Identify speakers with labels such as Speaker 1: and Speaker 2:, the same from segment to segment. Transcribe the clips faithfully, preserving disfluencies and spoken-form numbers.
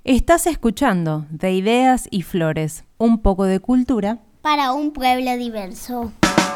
Speaker 1: Estás escuchando De Ideas y Flores, un poco de cultura
Speaker 2: para un pueblo diverso.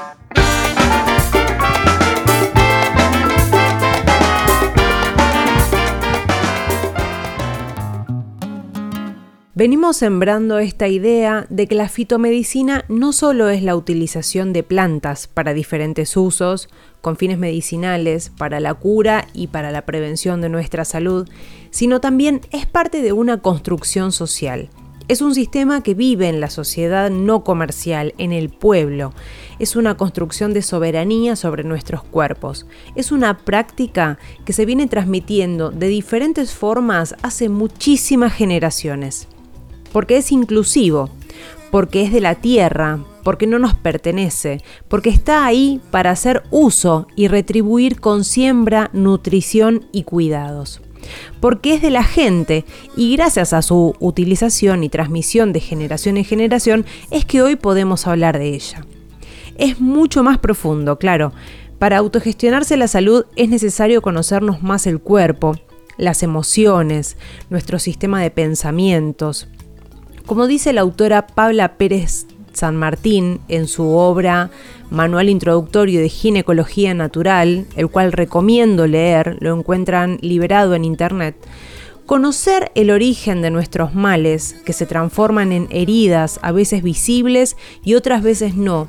Speaker 1: Venimos sembrando esta idea de que la fitomedicina no solo es la utilización de plantas para diferentes usos, con fines medicinales, para la cura y para la prevención de nuestra salud, sino también es parte de una construcción social. Es un sistema que vive en la sociedad no comercial, en el pueblo. Es una construcción de soberanía sobre nuestros cuerpos. Es una práctica que se viene transmitiendo de diferentes formas hace muchísimas generaciones. Porque es inclusivo, porque es de la tierra, porque no nos pertenece, porque está ahí para hacer uso y retribuir con siembra, nutrición y cuidados. Porque es de la gente y gracias a su utilización y transmisión de generación en generación es que hoy podemos hablar de ella. Es mucho más profundo, claro. Para autogestionarse la salud es necesario conocernos más el cuerpo, las emociones, nuestro sistema de pensamientos. Como dice la autora Paula Pérez San Martín en su obra Manual Introductorio de Ginecología Natural, el cual recomiendo leer, lo encuentran liberado en internet, conocer el origen de nuestros males, que se transforman en heridas a veces visibles y otras veces no,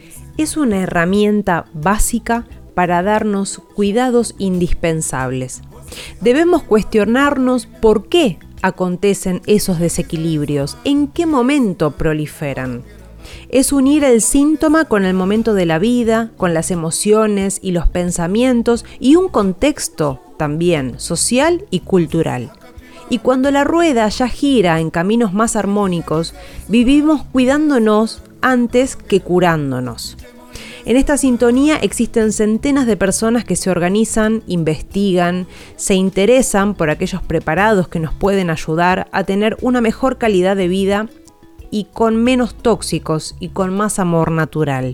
Speaker 1: es una herramienta básica para darnos cuidados indispensables. Debemos cuestionarnos por qué acontecen esos desequilibrios, en qué momento proliferan. Es unir el síntoma con el momento de la vida, con las emociones y los pensamientos y un contexto también social y cultural. Y cuando la rueda ya gira en caminos más armónicos, vivimos cuidándonos antes que curándonos. En esta sintonía existen centenas de personas que se organizan, investigan, se interesan por aquellos preparados que nos pueden ayudar a tener una mejor calidad de vida y con menos tóxicos y con más amor natural.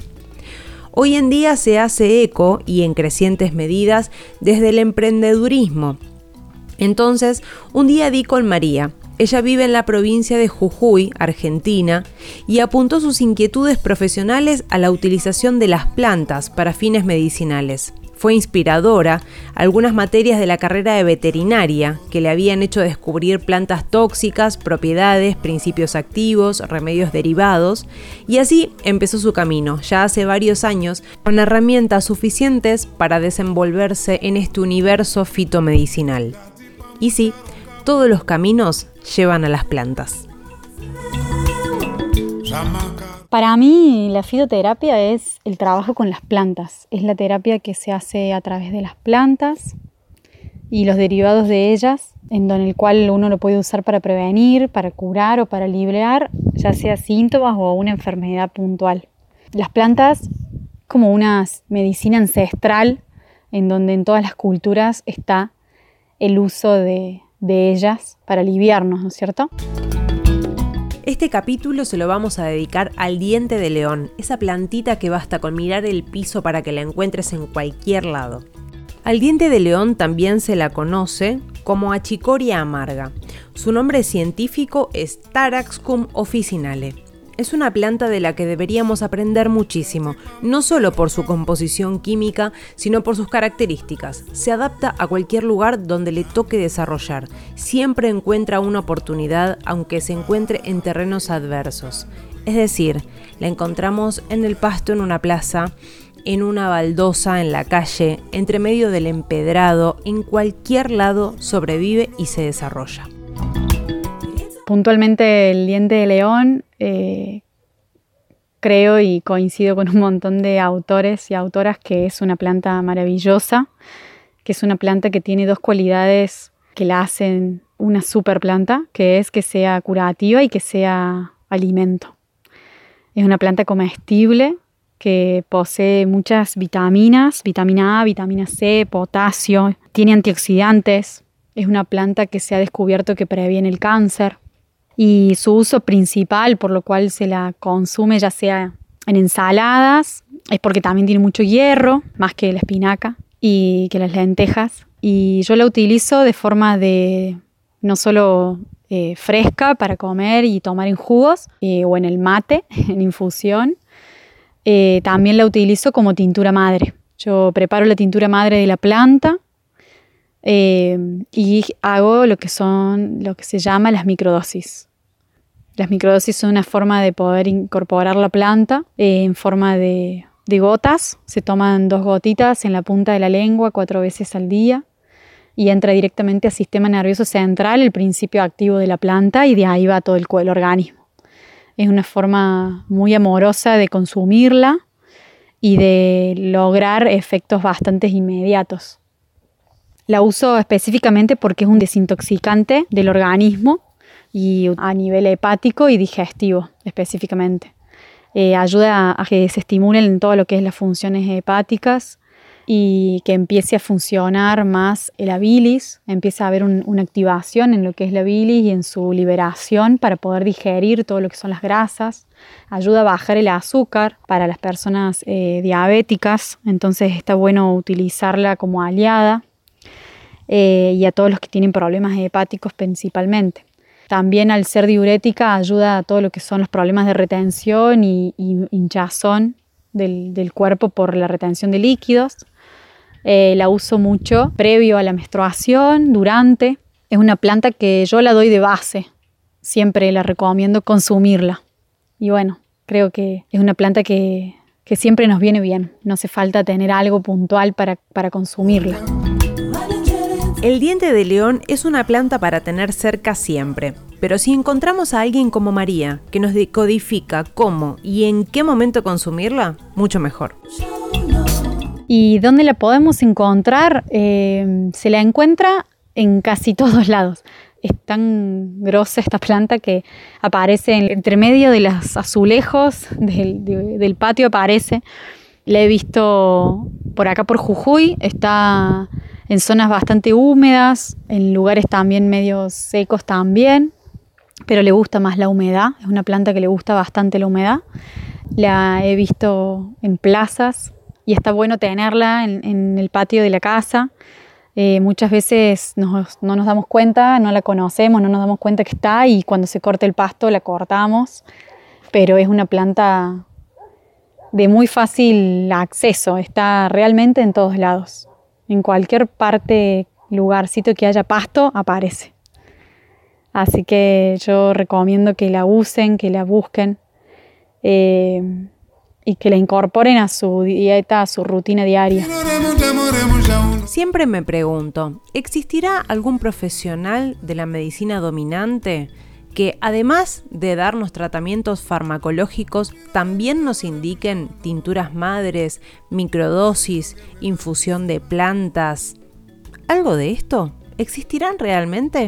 Speaker 1: Hoy en día se hace eco y en crecientes medidas desde el emprendedurismo. Entonces, un día di con María. Ella vive en la provincia de Jujuy, Argentina, y apuntó sus inquietudes profesionales a la utilización de las plantas para fines medicinales. Fue inspiradora algunas materias de la carrera de veterinaria que le habían hecho descubrir plantas tóxicas, propiedades, principios activos, remedios derivados, y así empezó su camino, ya hace varios años, con herramientas suficientes para desenvolverse en este universo fitomedicinal. Y sí, todos los caminos llevan a las plantas.
Speaker 3: Para mí, la fitoterapia es el trabajo con las plantas. Es la terapia que se hace a través de las plantas y los derivados de ellas, en donde el cual uno lo puede usar para prevenir, para curar o para aliviar, ya sea síntomas o una enfermedad puntual. Las plantas, como una medicina ancestral, en donde en todas las culturas está el uso de de ellas para aliviarnos, ¿no es cierto?
Speaker 1: Este capítulo se lo vamos a dedicar al diente de león, esa plantita que basta con mirar el piso para que la encuentres en cualquier lado. Al diente de león también se la conoce como Achicoria amarga. Su nombre científico es Taraxacum officinale. Es una planta de la que deberíamos aprender muchísimo, no solo por su composición química, sino por sus características. Se adapta a cualquier lugar donde le toque desarrollar. Siempre encuentra una oportunidad, aunque se encuentre en terrenos adversos. Es decir, la encontramos en el pasto en una plaza, en una baldosa en la calle, entre medio del empedrado, en cualquier lado sobrevive y se desarrolla.
Speaker 3: Puntualmente el diente de león, eh, creo y coincido con un montón de autores y autoras que es una planta maravillosa, que es una planta que tiene dos cualidades que la hacen una super planta, que es que sea curativa y que sea alimento. Es una planta comestible que posee muchas vitaminas, vitamina A, vitamina C, potasio, tiene antioxidantes, es una planta que se ha descubierto que previene el cáncer. Y su uso principal, por lo cual se la consume ya sea en ensaladas, es porque también tiene mucho hierro, más que la espinaca y que las lentejas. Y yo la utilizo de forma de no solo eh, fresca para comer y tomar en jugos eh, o en el mate, en infusión. Eh, también la utilizo como tintura madre. Yo preparo la tintura madre de la planta eh, y hago lo que son, lo que se llama las microdosis. Las microdosis son una forma de poder incorporar la planta eh, en forma de, de gotas. Se toman dos gotitas en la punta de la lengua cuatro veces al día y entra directamente al sistema nervioso central, el principio activo de la planta, y de ahí va todo el, el organismo. Es una forma muy amorosa de consumirla y de lograr efectos bastante inmediatos. La uso específicamente porque es un desintoxicante del organismo y a nivel hepático y digestivo específicamente. Eh, ayuda a, a que se estimulen todo lo que es las funciones hepáticas y que empiece a funcionar más la bilis, empieza a haber un, una activación en lo que es la bilis y en su liberación para poder digerir todo lo que son las grasas. Ayuda a bajar el azúcar para las personas eh, diabéticas, entonces está bueno utilizarla como aliada eh, y a todos los que tienen problemas hepáticos principalmente. También, al ser diurética, ayuda a todo lo que son los problemas de retención y, y hinchazón del, del cuerpo por la retención de líquidos. Eh, la uso mucho previo a la menstruación, durante. Es una planta que yo la doy de base. Siempre la recomiendo consumirla. Y bueno, creo que es una planta que, que siempre nos viene bien. No hace falta tener algo puntual para, para consumirla.
Speaker 1: El diente de león es una planta para tener cerca siempre, pero si encontramos a alguien como María, que nos decodifica cómo y en qué momento consumirla, mucho mejor.
Speaker 3: ¿Y dónde la podemos encontrar? Eh, se la encuentra en casi todos lados. Es tan grosa esta planta que aparece en, entre medio de los azulejos del, de, del patio, aparece. La he visto por acá por Jujuy, está en zonas bastante húmedas, en lugares también medio secos también, pero le gusta más la humedad, es una planta que le gusta bastante la humedad. La he visto en plazas y está bueno tenerla en, en el patio de la casa. Eh, muchas veces nos, no nos damos cuenta, no la conocemos, no nos damos cuenta que está, y cuando se corta el pasto la cortamos, pero es una planta de muy fácil acceso, está realmente en todos lados. En cualquier parte, lugarcito que haya pasto, aparece. Así que yo recomiendo que la usen, que la busquen eh, y que la incorporen a su dieta, a su rutina diaria.
Speaker 1: Siempre me pregunto, ¿existirá algún profesional de la medicina dominante que, además de darnos tratamientos farmacológicos, también nos indiquen tinturas madres, microdosis, infusión de plantas? ¿Algo de esto? ¿Existirán realmente?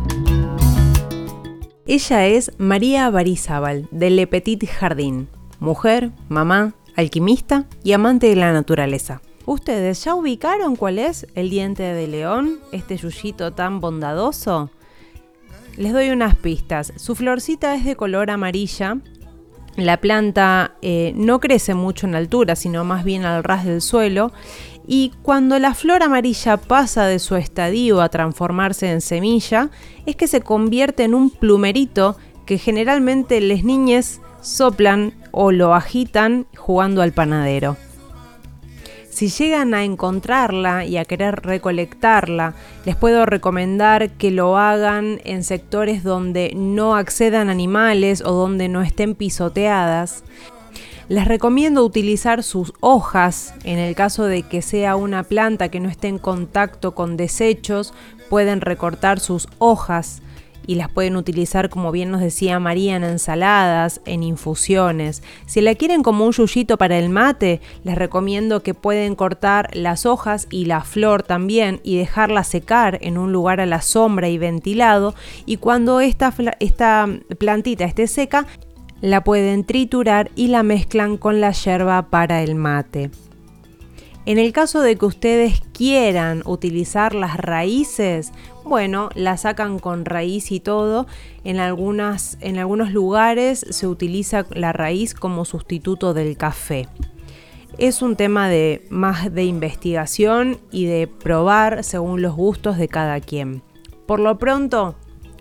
Speaker 1: Ella es María Barizábal, de Le Petit Jardin, mujer, mamá, alquimista y amante de la naturaleza. ¿Ustedes ya ubicaron cuál es el diente de león, este yuyito tan bondadoso? Les doy unas pistas. Su florcita es de color amarilla. La planta eh, no crece mucho en altura, sino más bien al ras del suelo. Y cuando la flor amarilla pasa de su estadio a transformarse en semilla, es que se convierte en un plumerito que generalmente les niñes soplan o lo agitan jugando al panadero. Si llegan a encontrarla y a querer recolectarla, les puedo recomendar que lo hagan en sectores donde no accedan animales o donde no estén pisoteadas. Les recomiendo utilizar sus hojas. En el caso de que sea una planta que no esté en contacto con desechos, pueden recortar sus hojas y las pueden utilizar, como bien nos decía María, en ensaladas, en infusiones. Si la quieren como un yuyito para el mate, les recomiendo que pueden cortar las hojas y la flor también y dejarla secar en un lugar a la sombra y ventilado, y cuando esta, esta plantita esté seca, la pueden triturar y la mezclan con la yerba para el mate. En el caso de que ustedes quieran utilizar las raíces, bueno, la sacan con raíz y todo. En, algunas, en algunos lugares se utiliza la raíz como sustituto del café. Es un tema de más de investigación y de probar según los gustos de cada quien. Por lo pronto,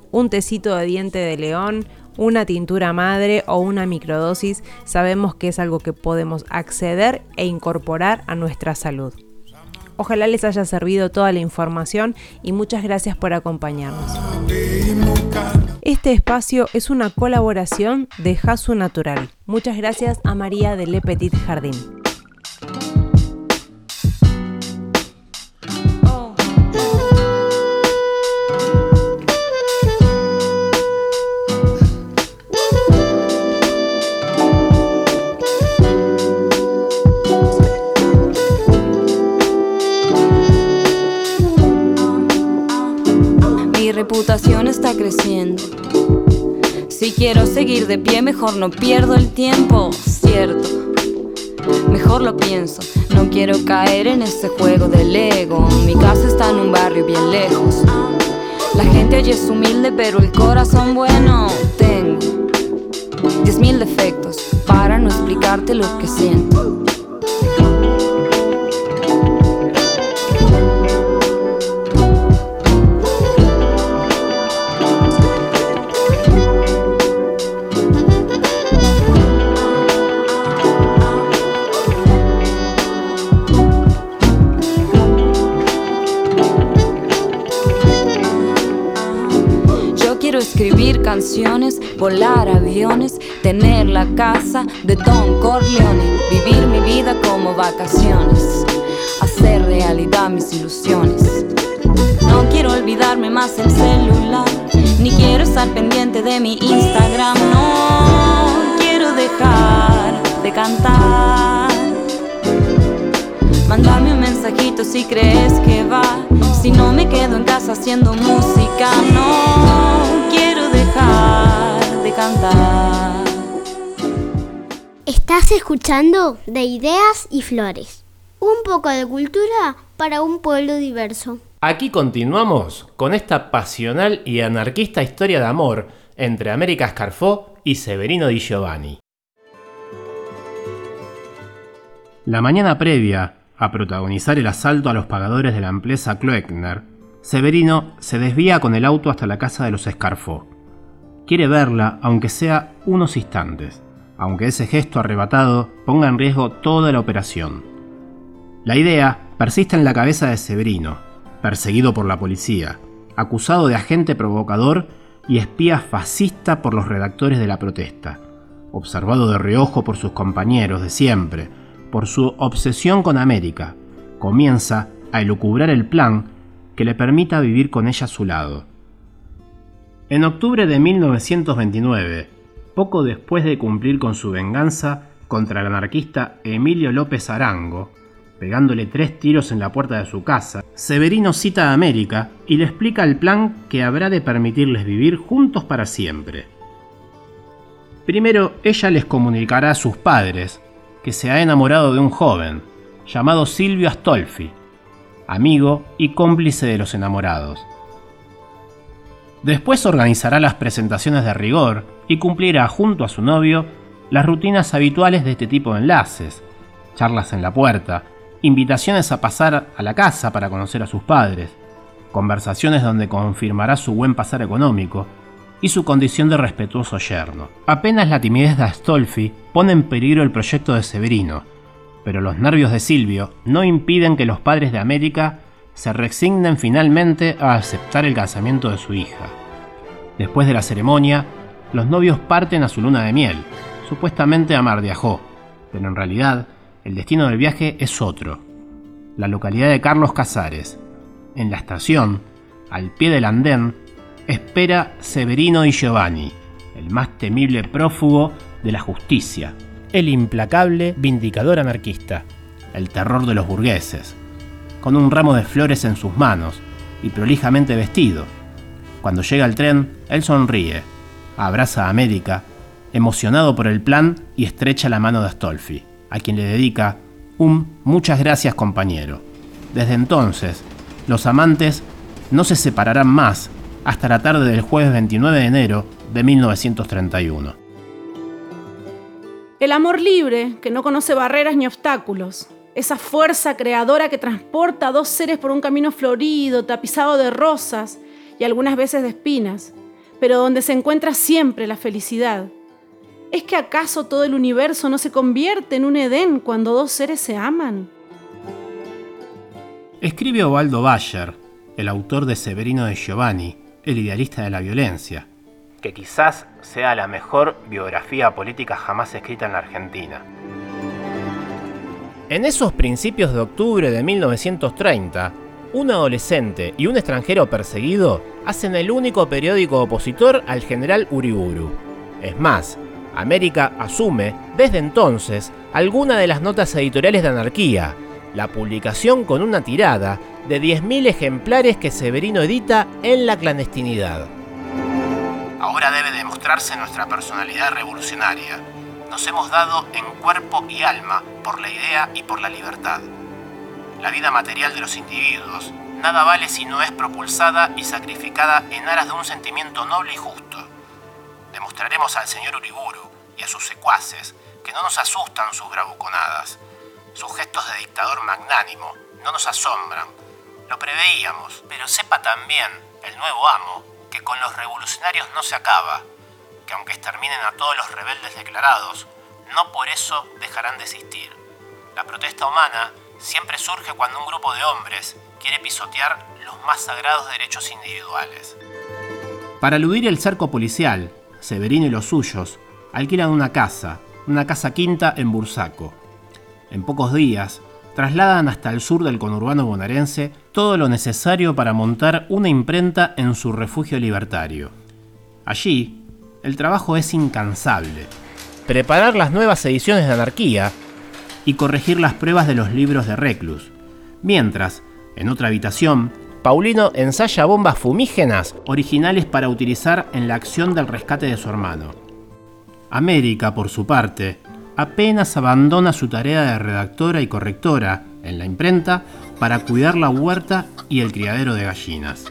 Speaker 1: un tecito de diente de león, una tintura madre o una microdosis, sabemos que es algo que podemos acceder e incorporar a nuestra salud. Ojalá les haya servido toda la información y muchas gracias por acompañarnos. Este espacio es una colaboración de Hasu Natural. Muchas gracias a María de Le Petit Jardín.
Speaker 4: Mi reputación está creciendo. Si quiero seguir de pie, mejor no pierdo el tiempo, cierto. Mejor lo pienso, no quiero caer en ese juego del ego. Mi casa está en un barrio bien lejos. La gente allí es humilde, pero el corazón bueno tengo. Diez mil defectos para no explicarte lo que siento. Escribir canciones, volar aviones, tener la casa de Don Corleone, vivir mi vida como vacaciones, hacer realidad mis ilusiones. No quiero olvidarme más el celular, ni quiero estar pendiente de mi Instagram. No quiero dejar de cantar. Mándame un mensajito si crees que va. Si no me quedo en casa haciendo música, no quiero dejar de cantar.
Speaker 2: Estás escuchando De Ideas y Flores, un poco de cultura para un pueblo diverso.
Speaker 5: Aquí continuamos con esta pasional y anarquista historia de amor entre América Scarfo y Severino Di Giovanni. La mañana previa a protagonizar el asalto a los pagadores de la empresa Kloeckner, Severino se desvía con el auto hasta la casa de los Scarfo. Quiere verla, aunque sea unos instantes, aunque ese gesto arrebatado ponga en riesgo toda la operación. La idea persiste en la cabeza de Severino, perseguido por la policía, acusado de agente provocador y espía fascista por los redactores de la protesta, observado de reojo por sus compañeros de siempre, por su obsesión con América. Comienza a elucubrar el plan que le permita vivir con ella a su lado. En octubre de mil novecientos veintinueve, poco después de cumplir con su venganza contra el anarquista Emilio López Arango, pegándole tres tiros en la puerta de su casa, Severino cita a América y le explica el plan que habrá de permitirles vivir juntos para siempre. Primero, ella les comunicará a sus padres que se ha enamorado de un joven llamado Silvio Astolfi, amigo y cómplice de los enamorados. Después organizará las presentaciones de rigor y cumplirá junto a su novio las rutinas habituales de este tipo de enlaces: charlas en la puerta, invitaciones a pasar a la casa para conocer a sus padres, conversaciones donde confirmará su buen pasar económico y su condición de respetuoso yerno. Apenas la timidez de Astolfi pone en peligro el proyecto de Severino, pero los nervios de Silvio no impiden que los padres de América se resignen finalmente a aceptar el casamiento de su hija. Después de la ceremonia, los novios parten a su luna de miel, supuestamente a Mar de Ajó, pero en realidad el destino del viaje es otro: la localidad de Carlos Casares. En la estación, al pie del andén, espera Severino Di Giovanni, el más temible prófugo de la justicia, el implacable vindicador anarquista, el terror de los burgueses, con un ramo de flores en sus manos y prolijamente vestido. Cuando llega el tren, él sonríe, abraza a América, emocionado por el plan, y estrecha la mano de Astolfi, a quien le dedica un "muchas gracias, compañero". Desde entonces, los amantes no se separarán más hasta la tarde del jueves veintinueve de enero de mil novecientos treinta y uno.
Speaker 6: El amor libre, que no conoce barreras ni obstáculos. Esa fuerza creadora que transporta a dos seres por un camino florido, tapizado de rosas y algunas veces de espinas. pero donde se encuentra siempre la felicidad. ¿Es que acaso todo el universo no se convierte en un Edén cuando dos seres se aman?
Speaker 5: Escribe Osvaldo Bayer, el autor de Severino de Giovanni, el idealista de la violencia, que quizás sea la mejor biografía política jamás escrita en la Argentina. En esos principios de octubre de mil novecientos treinta, un adolescente y un extranjero perseguido hacen el único periódico opositor al general Uriburu. Es más, América asume, desde entonces, alguna de las notas editoriales de Anarquía, la publicación con una tirada de diez mil ejemplares que Severino edita en la clandestinidad. Ahora debe demostrarse nuestra personalidad revolucionaria. Nos hemos dado en cuerpo y alma por la idea y por la libertad. La vida material de los individuos nada vale si no es propulsada y sacrificada en aras de un sentimiento noble y justo. Demostraremos al señor Uriburu y a sus secuaces que no nos asustan sus bravuconadas. Sus gestos de dictador magnánimo no nos asombran. Lo preveíamos, pero sepa también el nuevo amo que con los revolucionarios no se acaba, que aunque exterminen a todos los rebeldes declarados, no por eso dejarán de existir. La protesta humana siempre surge cuando un grupo de hombres quiere pisotear los más sagrados derechos individuales. Para eludir el cerco policial, Severino y los suyos alquilan una casa, una casa quinta en Bursaco. En pocos días, trasladan hasta el sur del conurbano bonaerense todo lo necesario para montar una imprenta en su refugio libertario. Allí, el trabajo es incansable. Preparar las nuevas ediciones de Anarquía y corregir las pruebas de los libros de Reclus. Mientras, en otra habitación, Paulino ensaya bombas fumígenas originales para utilizar en la acción del rescate de su hermano. América, por su parte, apenas abandona su tarea de redactora y correctora en la imprenta para cuidar la huerta y el criadero de gallinas.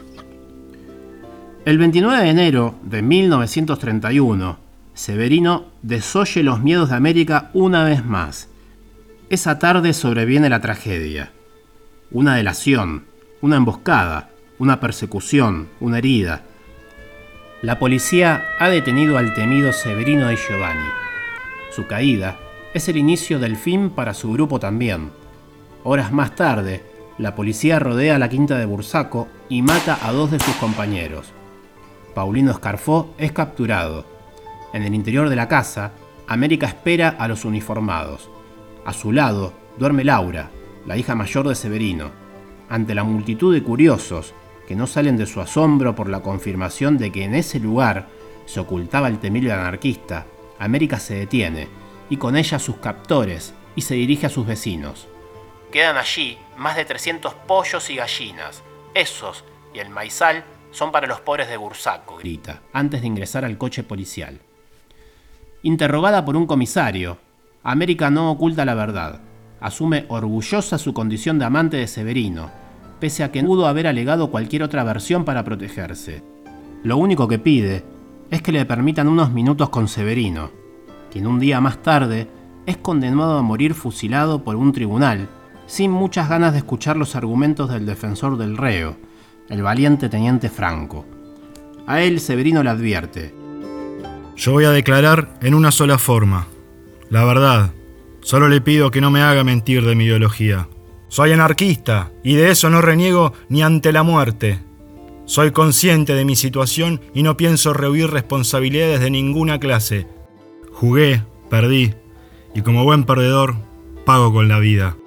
Speaker 5: El veintinueve de enero de mil novecientos treinta y uno, Severino desoye los miedos de América una vez más. Esa tarde sobreviene la tragedia. Una delación, una emboscada, una persecución, una herida. La policía ha detenido al temido Severino de Giovanni. Su caída es el inicio del fin para su grupo también. Horas más tarde, la policía rodea la quinta de Bursaco y mata a dos de sus compañeros. Paulino Scarfó es capturado. En el interior de la casa, América espera a los uniformados. A su lado duerme Laura, la hija mayor de Severino. Ante la multitud de curiosos que no salen de su asombro por la confirmación de que en ese lugar se ocultaba el temible anarquista, América se detiene, y con ella sus captores, y se dirige a sus vecinos. Quedan allí más de trescientos pollos y gallinas. Esos y el maizal son para los pobres de Bursaco, grita, antes de ingresar al coche policial. Interrogada por un comisario, América no oculta la verdad. Asume orgullosa su condición de amante de Severino, pese a que no pudo haber alegado cualquier otra versión para protegerse. Lo único que pide es que le permitan unos minutos con Severino, quien un día más tarde es condenado a morir fusilado por un tribunal, sin muchas ganas de escuchar los argumentos del defensor del reo, el valiente teniente Franco. A él Severino le advierte:
Speaker 7: yo voy a declarar en una sola forma, la verdad. Solo le pido que no me haga mentir de mi ideología. Soy anarquista y de eso no reniego ni ante la muerte. Soy consciente de mi situación y no pienso rehuir responsabilidades de ninguna clase. Jugué, perdí, y como buen perdedor, pago con la vida.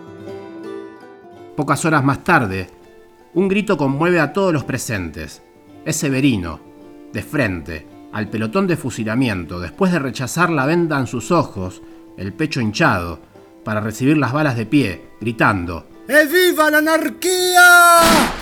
Speaker 5: Pocas horas más tarde, un grito conmueve a todos los presentes. Es Severino, de frente, al pelotón de fusilamiento, después de rechazar la venda en sus ojos, el pecho hinchado, para recibir las balas de pie, gritando:
Speaker 7: ¡Viva la anarquía!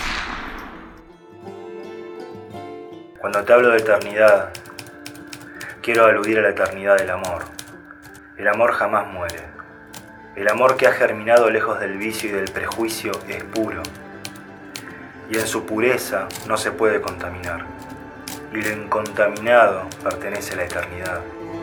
Speaker 8: Cuando te hablo de eternidad, quiero aludir a la eternidad del amor. El amor jamás muere. El amor que ha germinado lejos del vicio y del prejuicio es puro. Y en su pureza no se puede contaminar. Y lo incontaminado pertenece a la eternidad.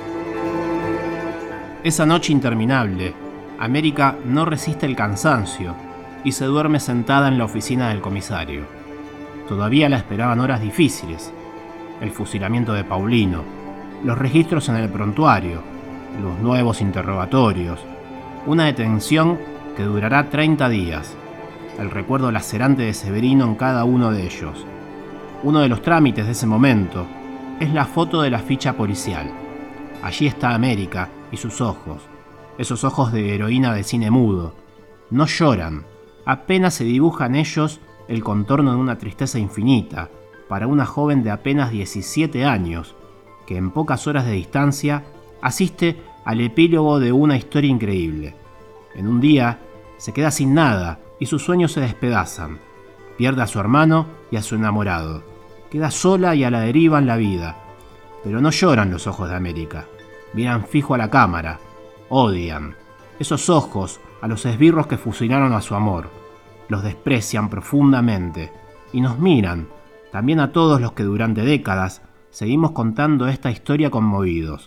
Speaker 5: Esa noche interminable, América no resiste el cansancio y se duerme sentada en la oficina del comisario. Todavía la esperaban horas difíciles. el fusilamiento de Paulino, los registros en el prontuario, los nuevos interrogatorios, una detención que durará treinta días, el recuerdo lacerante de Severino en cada uno de ellos. Uno de los trámites de ese momento es la foto de la ficha policial. Allí está América y sus ojos, esos ojos de heroína de cine mudo. No lloran, apenas se dibuja en ellos el contorno de una tristeza infinita para una joven de apenas diecisiete años, que en pocas horas de distancia asiste al epílogo de una historia increíble. En un día se queda sin nada y sus sueños se despedazan. Pierde a su hermano y a su enamorado. Queda sola y a la deriva en la vida. Pero no lloran los ojos de América. Miran fijo a la cámara. Odian. Esos ojos a los esbirros que fusilaron a su amor. Los desprecian profundamente. Y nos miran, también a todos los que durante décadas seguimos contando esta historia conmovidos.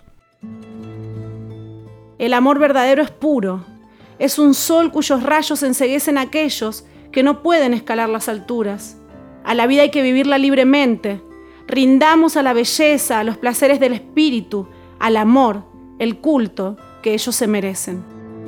Speaker 6: El amor verdadero es puro. Es un sol cuyos rayos enceguecen a aquellos que no pueden escalar las alturas. A la vida hay que vivirla libremente. Rindamos a la belleza, a los placeres del espíritu, al amor, el culto que ellos se merecen.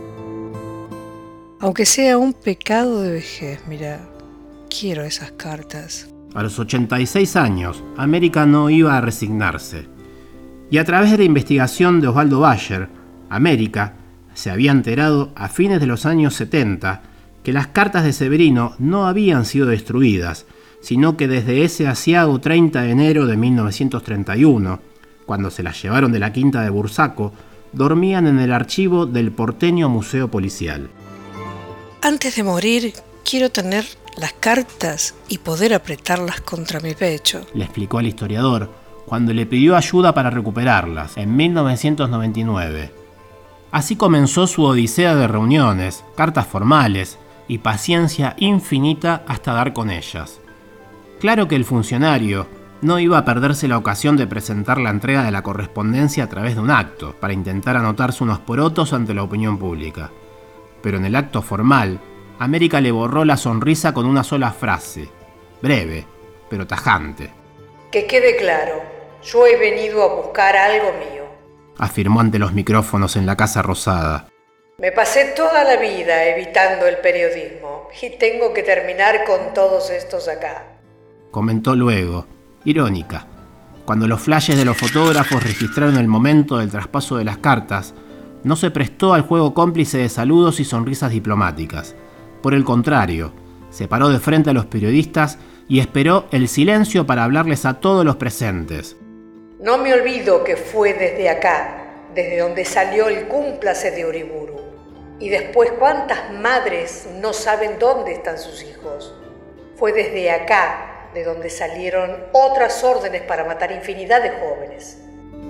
Speaker 9: Aunque sea un pecado de vejez, mira, quiero esas cartas.
Speaker 5: A los ochenta y seis años, América no iba a resignarse. Y a través de la investigación de Osvaldo Bayer, América se había enterado a fines de los años setenta que las cartas de Severino no habían sido destruidas, sino que desde ese aciago treinta de enero de mil novecientos treinta y uno, cuando se las llevaron de la quinta de Bursaco, dormían en el archivo del porteño Museo Policial.
Speaker 9: Antes de morir, quiero tener las cartas y poder apretarlas contra mi pecho,
Speaker 5: le explicó al historiador cuando le pidió ayuda para recuperarlas en mil novecientos noventa y nueve. Así comenzó su odisea de reuniones, cartas formales y paciencia infinita hasta dar con ellas. Claro que el funcionario no iba a perderse la ocasión de presentar la entrega de la correspondencia a través de un acto, para intentar anotarse unos porotos ante la opinión pública. Pero en el acto formal, América le borró la sonrisa con una sola frase, breve, pero tajante.
Speaker 9: Que quede claro, yo he venido a buscar algo mío,
Speaker 5: afirmó ante los micrófonos en la Casa Rosada.
Speaker 9: Me pasé toda la vida evitando el periodismo y tengo que terminar con todos estos acá,
Speaker 5: comentó luego, irónica, cuando los flashes de los fotógrafos registraron el momento del traspaso de las cartas. No se prestó al juego cómplice de saludos y sonrisas diplomáticas. Por el contrario, se paró de frente a los periodistas y esperó el silencio para hablarles a todos los presentes.
Speaker 9: No me olvido que fue desde acá, desde donde salió el cúmplice de Uriburu. Y después, ¿cuántas madres no saben dónde están sus hijos? Fue desde acá, de donde salieron otras órdenes para matar infinidad de jóvenes.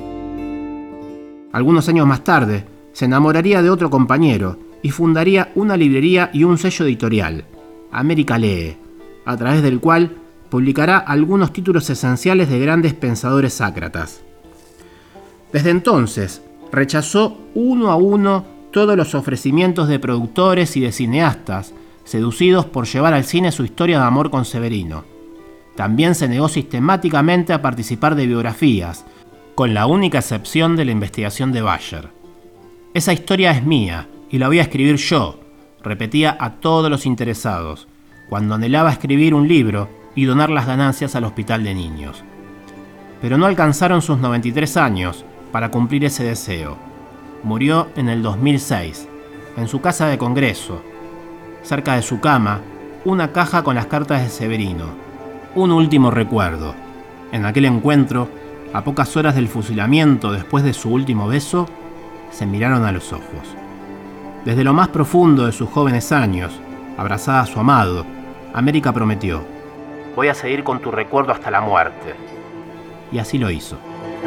Speaker 5: Algunos años más tarde, se enamoraría de otro compañero y fundaría una librería y un sello editorial, América Lee, a través del cual publicará algunos títulos esenciales de grandes pensadores sácratas. Desde entonces, rechazó uno a uno todos los ofrecimientos de productores y de cineastas, seducidos por llevar al cine su historia de amor con Severino. También se negó sistemáticamente a participar de biografías, con la única excepción de la investigación de Bayer. Esa historia es mía y la voy a escribir yo, repetía a todos los interesados, cuando anhelaba escribir un libro y donar las ganancias al hospital de niños. Pero no alcanzaron sus noventa y tres años para cumplir ese deseo. Murió en el dos mil seis, en su casa de congreso. Cerca de su cama, una caja con las cartas de Severino. Un último recuerdo. En aquel encuentro, a pocas horas del fusilamiento después de su último beso, se miraron a los ojos. Desde lo más profundo de sus jóvenes años, abrazada a su amado, América prometió: voy a seguir con tu recuerdo hasta la muerte. Y así lo hizo.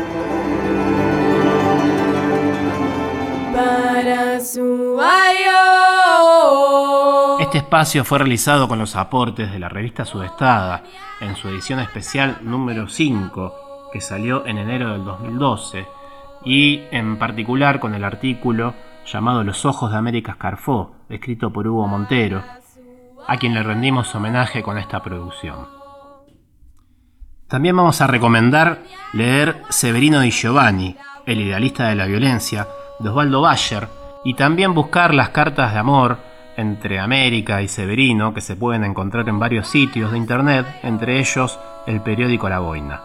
Speaker 4: Para su
Speaker 5: Este espacio fue realizado con los aportes de la revista Sudestada en su edición especial número cinco, que salió en enero del dos mil doce, y en particular con el artículo llamado Los ojos de América Escarfó, escrito por Hugo Montero, a quien le rendimos homenaje con esta producción. También vamos a recomendar leer Severino Di Giovanni, El idealista de la violencia, de Osvaldo Bayer, y también buscar las cartas de amor entre América y Severino, que se pueden encontrar en varios sitios de internet, entre ellos el periódico La Boina.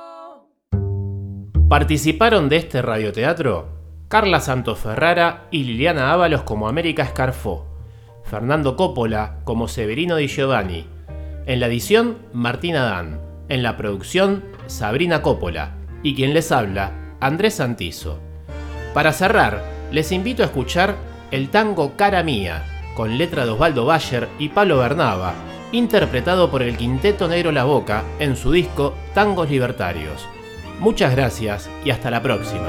Speaker 5: Participaron de este radioteatro Carla Santoferrara y Liliana Ábalos como América Escarfó, Fernando Coppola como Severino Di Giovanni, en la edición Martín Adán, en la producción Sabrina Coppola y quien les habla, Andrés Santizo. Para cerrar, les invito a escuchar el tango Cara Mía, con letra de Osvaldo Bayer y Pablo Bernaba, interpretado por el Quinteto Negro La Boca en su disco Tangos Libertarios. Muchas gracias y hasta la próxima.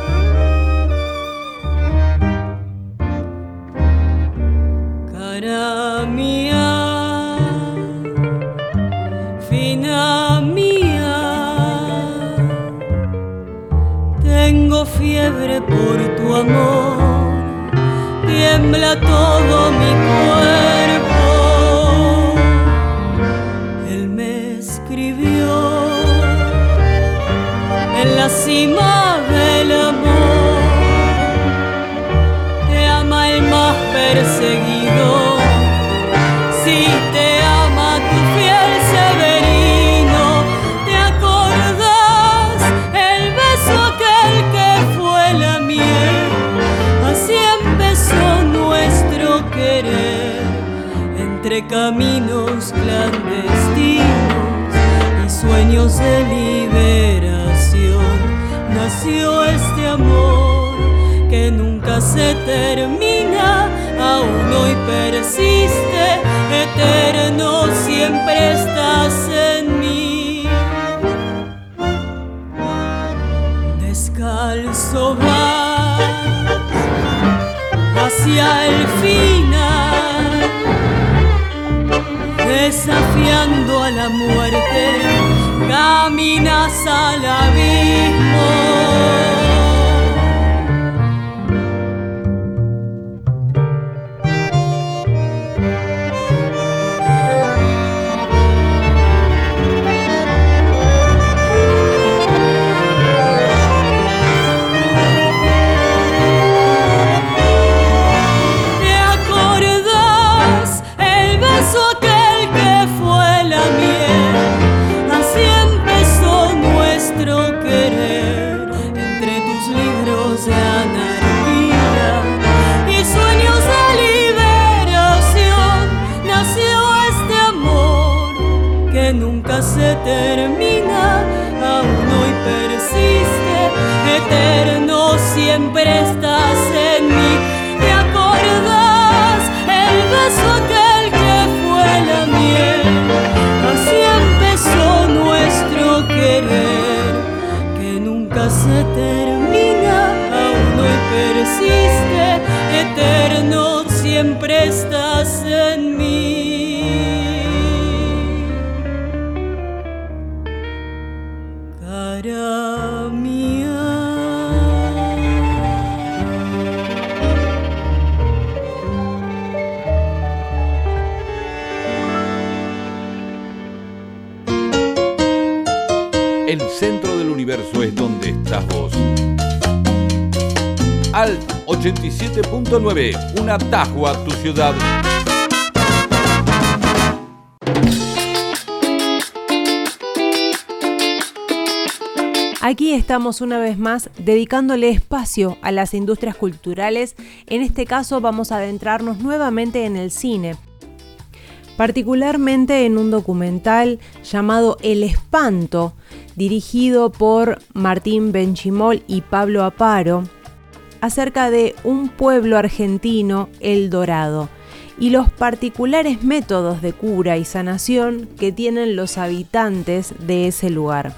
Speaker 4: Cara mía, fina mía, tengo fiebre por tu amor, tiembla todo mi cuerpo. Él me escribió en la cima del amor, te ama el más perseguido. Si te ama tu fiel Severino, ¿te acordás el beso aquel que fue la miel? Así empezó nuestro querer, entre caminos clandestinos y sueños de liberación. Nació este amor que nunca se termina, aún hoy persiste, eterno siempre estás en mí. Descalzo vas hacia el final, desafiando a la muerte, caminas al abismo. Se termina, aún hoy persiste, eterno siempre estás en mí. ¿Te acordás el beso aquel que fue la miel? Así empezó nuestro querer, que nunca se termina, aún hoy persiste, eterno siempre estás en mí. Cara mía.
Speaker 10: El centro del universo es donde estás vos. Alt ochenta y siete punto nueve, un atajo a tu ciudad.
Speaker 1: Aquí estamos una vez más dedicándole espacio a las industrias culturales. En este caso vamos a adentrarnos nuevamente en el cine, particularmente en un documental llamado El Espanto, dirigido por Martín Benchimol y Pablo Aparo, acerca de un pueblo argentino, El Dorado, y los particulares métodos de cura y sanación que tienen los habitantes de ese lugar.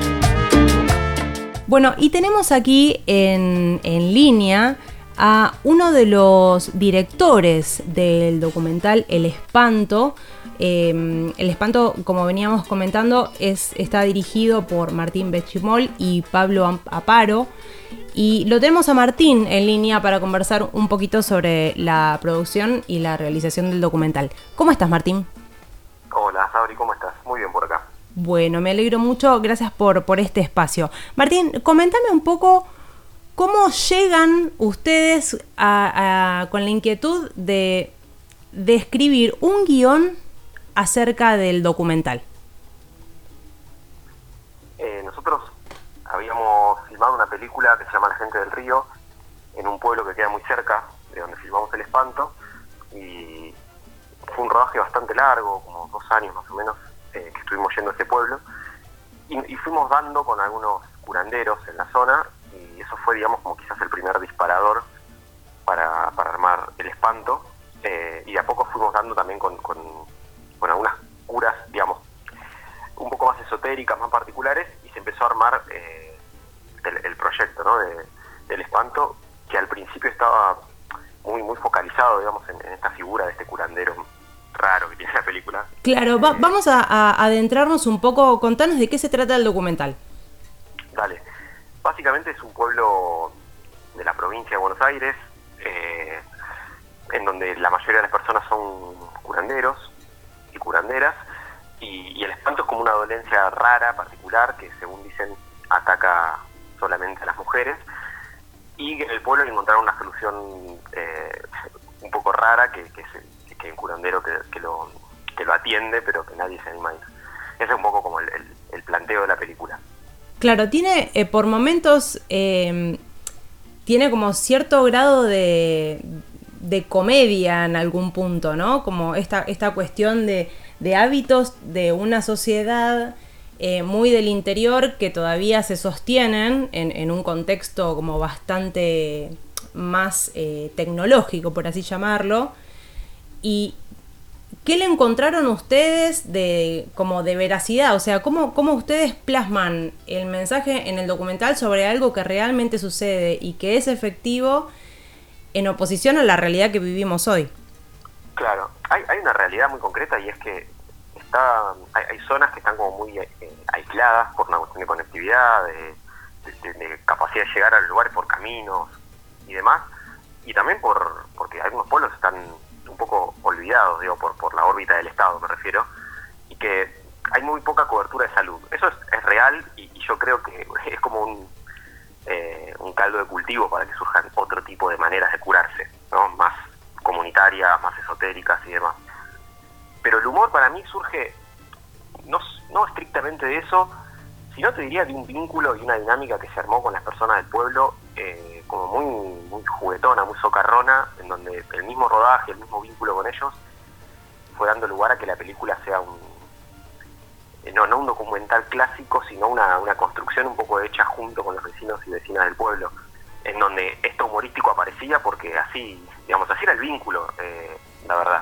Speaker 1: Bueno, y tenemos aquí en, en línea a uno de los directores del documental El Espanto. Eh, El Espanto, como veníamos comentando, es, está dirigido por Martín Benchimol y Pablo Aparo. Y lo tenemos a Martín en línea para conversar un poquito sobre la producción y la realización del documental. ¿Cómo estás, Martín?
Speaker 11: Hola, Sabri, ¿cómo estás? Muy bien por acá.
Speaker 1: Bueno, me alegro mucho, gracias por, por este espacio. Martín, coméntame un poco cómo llegan ustedes a, a, con la inquietud de, de escribir un guión acerca del documental.
Speaker 11: Eh, nosotros habíamos filmado una película que se llama La gente del río, en un pueblo que queda muy cerca de donde filmamos El Espanto, y fue un rodaje bastante largo, como dos años más o menos, eh, que estuvimos yendo a este pueblo, y, y fuimos dando con algunos curanderos en la zona, y eso fue, digamos, como quizás el primer disparador para, para armar El Espanto, eh, y de a poco fuimos dando también con, con, con algunas curas, digamos, un poco más esotéricas, más particulares, y se empezó a armar eh, el, el proyecto, ¿no? de, del Espanto, que al principio estaba muy muy focalizado, digamos, en, en esta figura de este curandero raro que tiene la película.
Speaker 1: Claro, va, vamos a, a adentrarnos un poco, contanos de qué se trata el documental.
Speaker 11: Dale. Básicamente es un pueblo de la provincia de Buenos Aires, eh, en donde la mayoría de las personas son curanderos y curanderas, y, y el espanto es como una dolencia rara, particular, que según dicen ataca solamente a las mujeres, y en el pueblo encontraron una solución eh, un poco rara, que, que es el, que el curandero que, que, lo, que lo atiende, pero que nadie se anima a ir. Ese es un poco como el, el, el planteo de la película.
Speaker 1: Claro, tiene eh, por momentos, eh, tiene como cierto grado de, de comedia en algún punto, ¿no? Como esta, esta cuestión de, de hábitos de una sociedad eh, muy del interior que todavía se sostienen en, en un contexto como bastante más eh, tecnológico, por así llamarlo. Y ¿qué le encontraron ustedes de como de veracidad? O sea, ¿cómo, cómo ustedes plasman el mensaje en el documental sobre algo que realmente sucede y que es efectivo en oposición a la realidad que vivimos hoy?
Speaker 11: Claro, hay, hay una realidad muy concreta, y es que está hay, hay zonas que están como muy eh, aisladas por una cuestión de conectividad, de, de, de capacidad de llegar a los lugares por caminos y demás, y también por porque algunos pueblos están un poco olvidados, digo, por, por la órbita del Estado me refiero, y que hay muy poca cobertura de salud. Eso es, es real, y, y yo creo que es como un, eh, un caldo de cultivo para que surjan otro tipo de maneras de curarse, ¿no? Más comunitarias, más esotéricas y demás. Pero el humor para mí surge no, no estrictamente de eso, sino te diría de un vínculo y una dinámica que se armó con las personas del pueblo, eh, como muy, muy juguetona, muy socarrona, en donde el mismo rodaje, el mismo vínculo con ellos fue dando lugar a que la película sea un eh, no, no un documental clásico, sino una, una construcción un poco hecha junto con los vecinos y vecinas del pueblo, en donde esto humorístico aparecía porque así, digamos, así era el vínculo, eh, la verdad.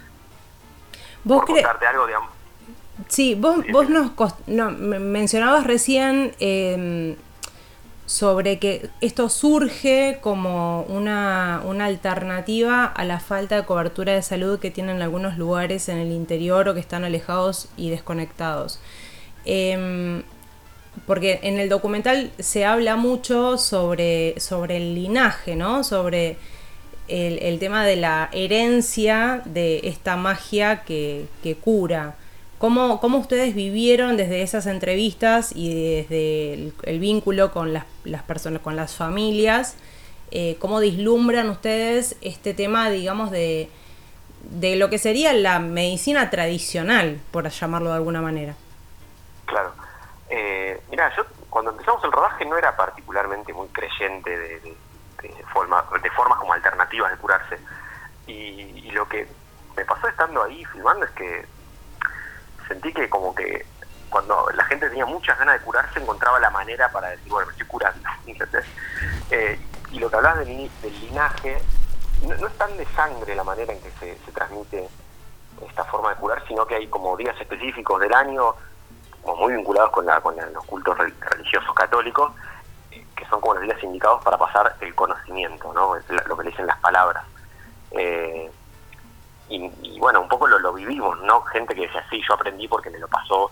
Speaker 1: ¿Vos
Speaker 11: Por
Speaker 1: cre-
Speaker 11: contarte algo, digamos.
Speaker 1: Sí, vos,
Speaker 11: Sí,
Speaker 1: vos
Speaker 11: sí.
Speaker 1: nos cost- no, me- mencionabas recién eh, sobre que esto surge como una, una alternativa a la falta de cobertura de salud que tienen algunos lugares en el interior o que están alejados y desconectados. Eh, porque en el documental se habla mucho sobre, sobre el linaje, ¿no? Sobre el, el tema de la herencia de esta magia que, que cura. ¿Cómo, ¿Cómo ustedes vivieron desde esas entrevistas y desde el, el vínculo con las, las personas, con las familias? Eh, ¿Cómo vislumbran ustedes este tema, digamos, de, de lo que sería la medicina tradicional, por llamarlo de alguna manera?
Speaker 11: Claro. Eh, mirá, yo cuando empezamos el rodaje no era particularmente muy creyente de, de, de, forma, de formas como alternativas de curarse. Y, y lo que me pasó estando ahí filmando es que sentí que como que cuando la gente tenía muchas ganas de curarse encontraba la manera para decir, bueno, me estoy curando, ¿entendés? Eh, y lo que hablabas del, del linaje, no, no es tan de sangre la manera en que se, se transmite esta forma de curar, sino que hay como días específicos del año, como muy vinculados con, la, con la, los cultos religiosos católicos, eh, que son como los días indicados para pasar el conocimiento, ¿no? Lo que le dicen las palabras. Eh, Y, y bueno, un poco lo, lo vivimos, ¿no? Gente que decía, sí, yo aprendí porque me lo pasó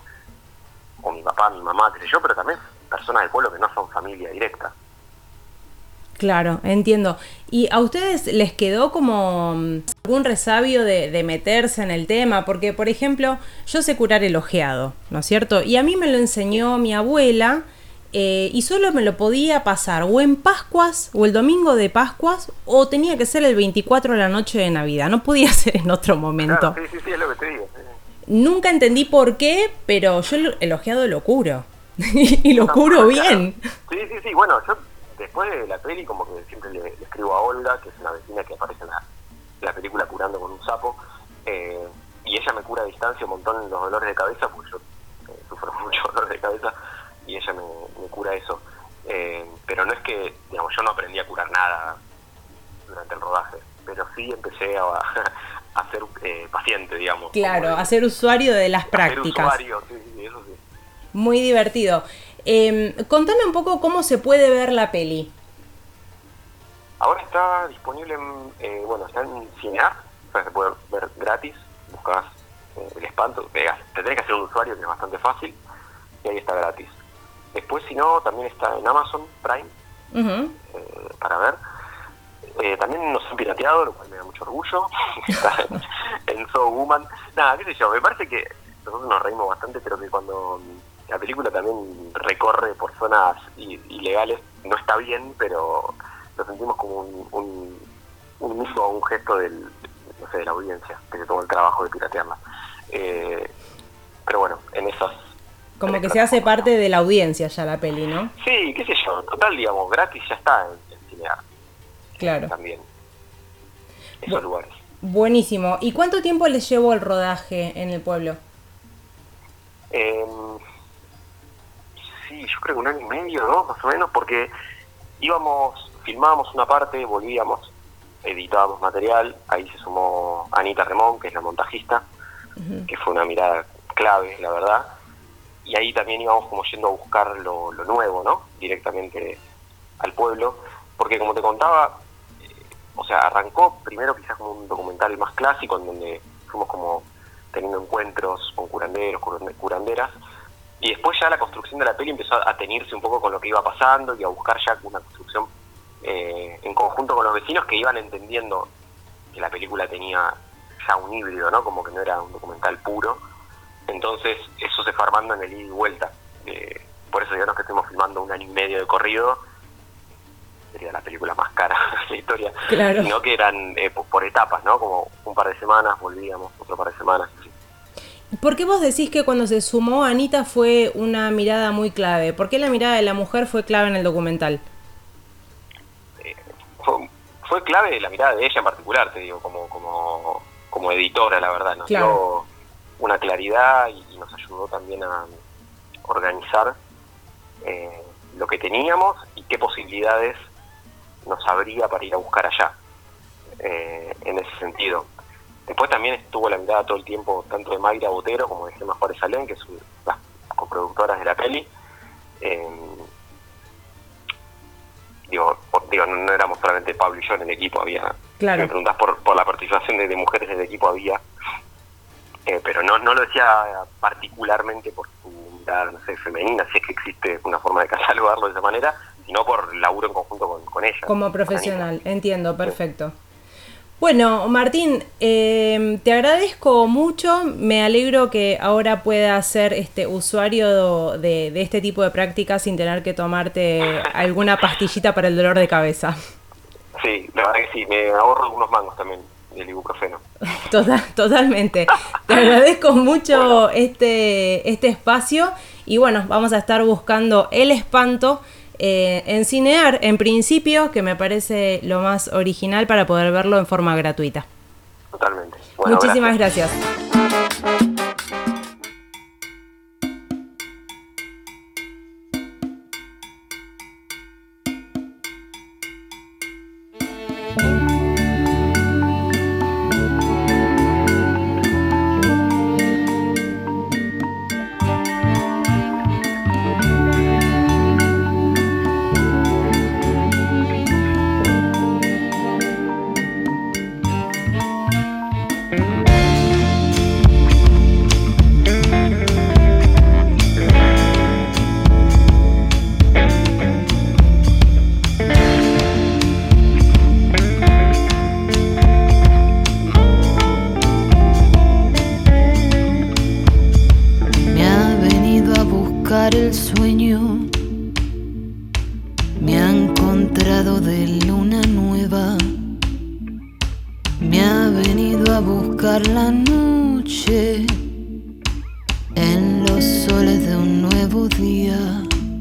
Speaker 11: o mi papá, mi mamá, qué sé yo, pero también personas del pueblo que no son familia directa.
Speaker 1: Claro, entiendo. ¿Y a ustedes les quedó como algún resabio de, de meterse en el tema? Porque, por ejemplo, yo sé curar el ojeado, ¿no es cierto? Y a mí me lo enseñó mi abuela eh, y solo me lo podía pasar o en Pascuas o el domingo de Pascuas o tenía que ser el veinticuatro de la noche de Navidad. No podía ser en otro momento.
Speaker 11: Claro, sí, sí, sí, es lo que te digo.
Speaker 1: Nunca entendí por qué, pero yo el, el ojeado lo curo. Y lo
Speaker 11: No,
Speaker 1: curo
Speaker 11: claro.
Speaker 1: bien.
Speaker 11: Sí, sí, sí, bueno, yo después de la peli como que siempre le, le escribo a Olga, que es una vecina que aparece en la, en la película Curando con un sapo, eh, y ella me cura a distancia un montón los dolores de cabeza, porque yo eh, sufro mucho dolores de cabeza, y ella me, me cura eso. Eh, pero no es que, digamos, yo no aprendí a curar nada durante el rodaje, pero sí empecé a, a ser eh, paciente, digamos.
Speaker 1: Claro,
Speaker 11: como de,
Speaker 1: a ser usuario de las
Speaker 11: a
Speaker 1: prácticas.
Speaker 11: ser usuario, sí, sí, eso sí.
Speaker 1: Muy divertido. Eh, contame un poco cómo se puede ver la peli.
Speaker 11: Ahora está disponible en, eh, bueno, está en Cinear, o sea, se puede ver gratis, buscas eh, El Espanto, pegas, te tenés que hacer un usuario que es bastante fácil, y ahí está gratis. Después, si no, también está en Amazon Prime,
Speaker 1: Uh-huh.
Speaker 11: eh, para ver. Eh, también nos han pirateado, lo cual me da mucho orgullo. Está en, en So Woman. Nada, qué sé yo, me parece que nosotros nos reímos bastante, pero que cuando la película también recorre por zonas i- ilegales, no está bien, pero lo sentimos como un, un, un uso o un gesto del, no sé, de la audiencia, que se toma el trabajo de piratearla. Eh, pero bueno, en esas...
Speaker 1: Como que se hace parte de la audiencia ya la peli, ¿no?
Speaker 11: Sí, qué sé yo, total, digamos, gratis ya está en, en Cinear.
Speaker 1: Claro.
Speaker 11: También. Esos
Speaker 1: Bu-
Speaker 11: lugares.
Speaker 1: Buenísimo. ¿Y cuánto tiempo les llevó el rodaje en el pueblo?
Speaker 11: Eh, sí, yo creo que un año y medio, ¿no? Más o menos, porque íbamos, filmábamos una parte, volvíamos, editábamos material, ahí se sumó Anita Remón, que es la montajista,
Speaker 1: Uh-huh.
Speaker 11: que fue una mirada clave, la verdad, y ahí también íbamos como yendo a buscar lo, lo nuevo, ¿no? Directamente al pueblo, porque como te contaba, eh, o sea, arrancó primero quizás como un documental más clásico, en donde fuimos como teniendo encuentros con curanderos, curande- curanderas, y después ya la construcción de la peli empezó a teñirse un poco con lo que iba pasando y a buscar ya una construcción eh, en conjunto con los vecinos que iban entendiendo que la película tenía ya un híbrido, ¿no? Como que no era un documental puro. Entonces eso se fue armando en el ida y vuelta. Eh, por eso digamos que estemos filmando un año y medio de corrido, sería la película más cara de la historia,
Speaker 1: Claro.
Speaker 11: sino que eran eh, por, por etapas, ¿no? Como un par de semanas, volvíamos, otro par de semanas, así.
Speaker 1: ¿Por qué vos decís que cuando se sumó Anita fue una mirada muy clave? ¿Por qué la mirada de la mujer fue clave en el documental?
Speaker 11: Eh, fue, fue clave la mirada de ella en particular, te digo, como como como editora, la verdad, nos
Speaker 1: Claro.
Speaker 11: dio una claridad y, y nos ayudó también a organizar eh, lo que teníamos y qué posibilidades nos abría para ir a buscar allá, eh, en ese sentido. Después también estuvo la mirada todo el tiempo tanto de Mayra Botero como de Gemma Juárez Salén, que son las coproductoras de la peli. Eh, digo, por- digo no, no éramos solamente Pablo y yo en el equipo, había,
Speaker 1: Claro.
Speaker 11: si me preguntás por, por la participación de, de mujeres en el equipo, había, eh, pero no, no lo decía particularmente por su mirada, no sé, femenina, si es que existe una forma de catalogarlo de esa manera, sino por laburo en conjunto con, con ella.
Speaker 1: Como
Speaker 11: con
Speaker 1: profesional,
Speaker 11: Anita.
Speaker 1: entiendo, perfecto. Bueno, Martín, eh, te agradezco mucho, me alegro que ahora puedas ser este usuario de, de este tipo de prácticas sin tener que tomarte alguna pastillita para el dolor de cabeza.
Speaker 11: Sí, la verdad que sí, me ahorro algunos mangos también del ibuprofeno.
Speaker 1: Total, totalmente. Te agradezco mucho este, este espacio y bueno, vamos a estar buscando El Espanto eh, en Cinear, en principio, que me parece lo más original para poder verlo en forma gratuita.
Speaker 11: Totalmente. Bueno,
Speaker 1: Muchísimas
Speaker 11: gracias.
Speaker 1: gracias.
Speaker 12: encontrado de luna nueva, me ha venido a buscar la noche en los soles de un nuevo día.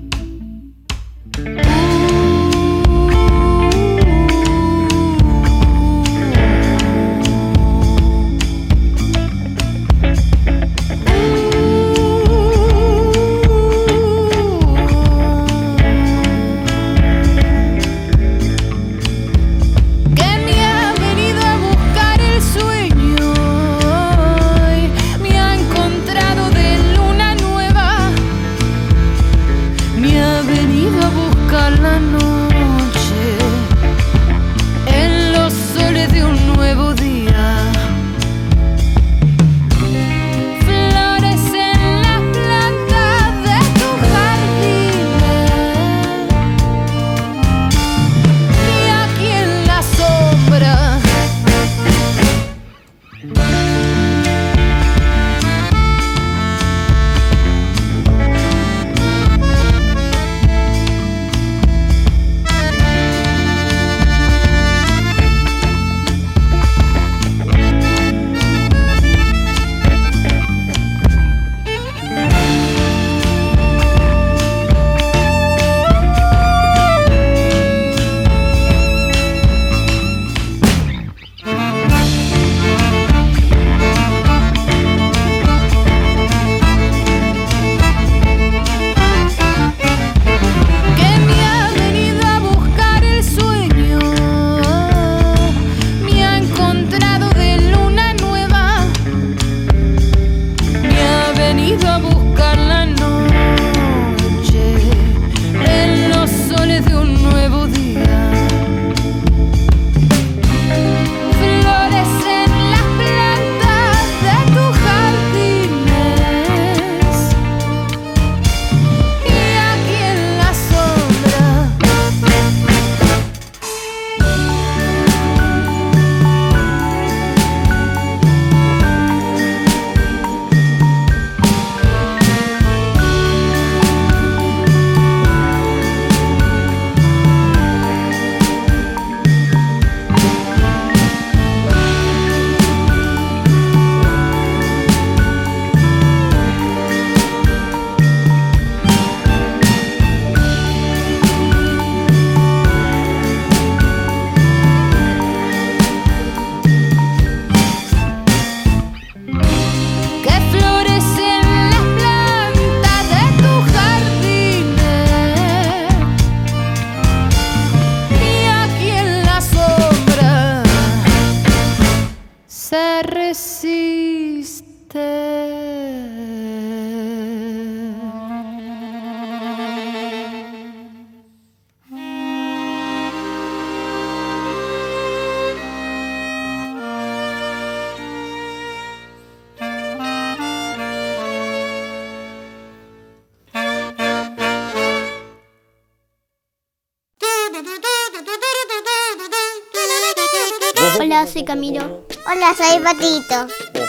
Speaker 2: Hola, soy Camilo. Hola, soy Patito.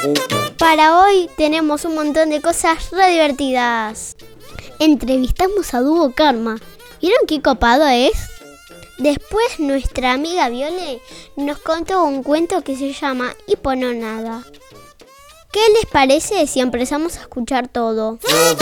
Speaker 2: Para hoy tenemos un montón de cosas re divertidas. Entrevistamos a Dúo Karma. ¿Vieron qué copado es? Después nuestra amiga Viole nos contó un cuento que se llama Hipononada. ¿Qué les parece si empezamos a escuchar todo?